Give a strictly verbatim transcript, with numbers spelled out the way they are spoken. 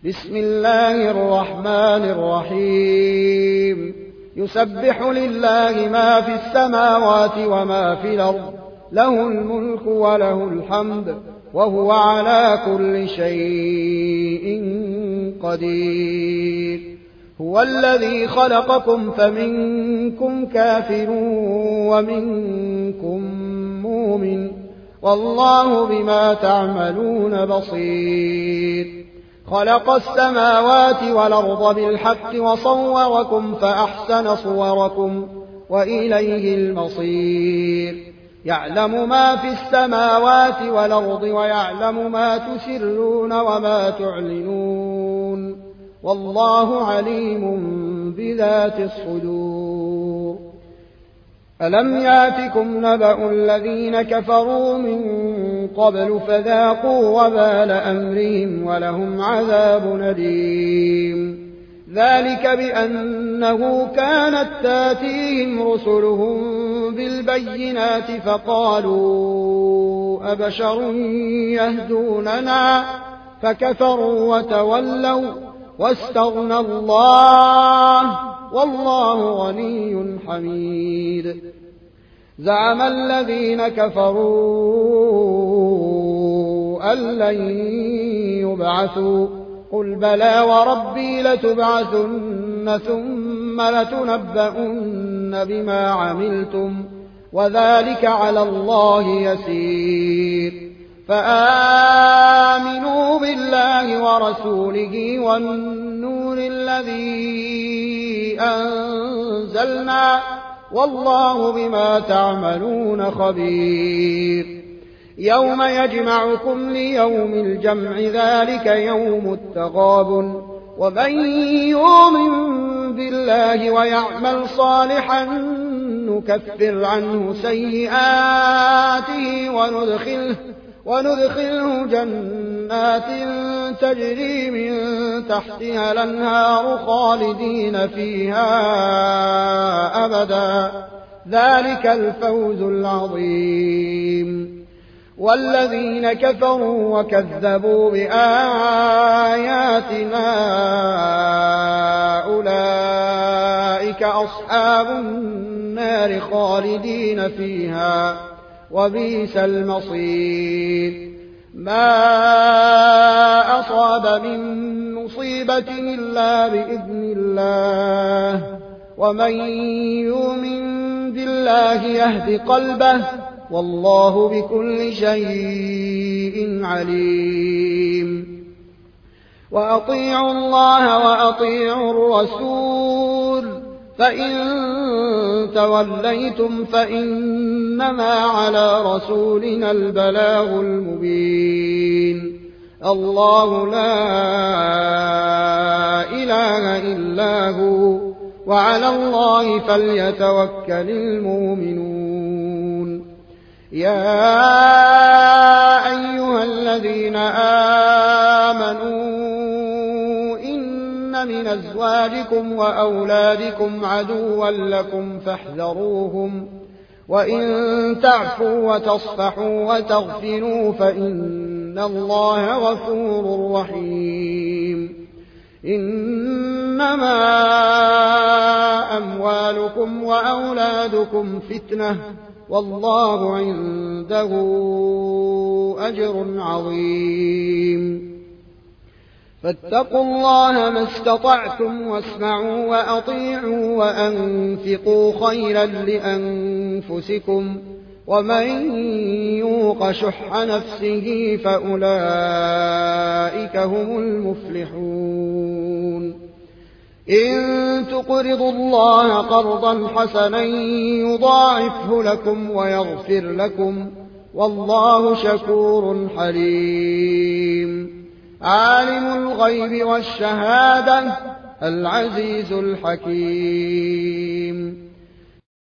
بسم الله الرحمن الرحيم يسبح لله ما في السماوات وما في الأرض له الملك وله الحمد وهو على كل شيء قدير هو الذي خلقكم فمنكم كافر ومنكم مؤمن والله بما تعملون بصير خلق السماوات والأرض بالحق وصوركم فأحسن صوركم وإليه المصير يعلم ما في السماوات والأرض ويعلم ما تسرون وما تعلنون والله عليم بذات الصدور ألم يأتكم نبأ الذين كفروا من قبل فذاقوا وبال أمرهم ولهم عذاب أليم ذلك بأنه كانت تاتيهم رسلهم بالبينات فقالوا أبشر يهدوننا فكفروا وتولوا واستغنى الله والله غني حميد زعم الذين كفروا أن لن يبعثوا قل بلى وربي لتبعثن ثم لتنبؤن بما عملتم وذلك على الله يسير فآمنوا بالله ورسوله والنور الذي أنزلنا والله بما تعملون خبير يوم يجمعكم ليوم الجمع ذلك يوم التغابن ومن يؤمن بالله ويعمل صالحا نكفر عنه سيئاته وندخله وندخله جنات تجري من تحتها الأنهار خالدين فيها أبدا ذلك الفوز العظيم والذين كفروا وكذبوا بآياتنا أولئك أصحاب النار خالدين فيها وبئس المصير ما أصاب من مصيبة إلا بإذن الله ومن يؤمن بالله يهد قلبه والله بكل شيء عليم وأطيعوا الله وأطيعوا الرسول فإن توليتم فإنما على رسولنا البلاغ المبين الله لا إله إلا هو وعلى الله فليتوكل المؤمنون يا أيها الذين آمنوا من أزواجكم وأولادكم عدوا لكم فاحذروهم وإن تعفوا وتصفحوا وتغفروا فإن الله غفور رحيم إنما أموالكم وأولادكم فتنة والله عنده أجر عظيم فاتقوا الله ما استطعتم واسمعوا وأطيعوا وأنفقوا خيرا لأنفسكم ومن يوق شح نفسه فأولئك هم المفلحون إن تقرضوا الله قرضا حسنا يضاعفه لكم ويغفر لكم والله شكور حليم عالم الغيب والشهادة العزيز الحكيم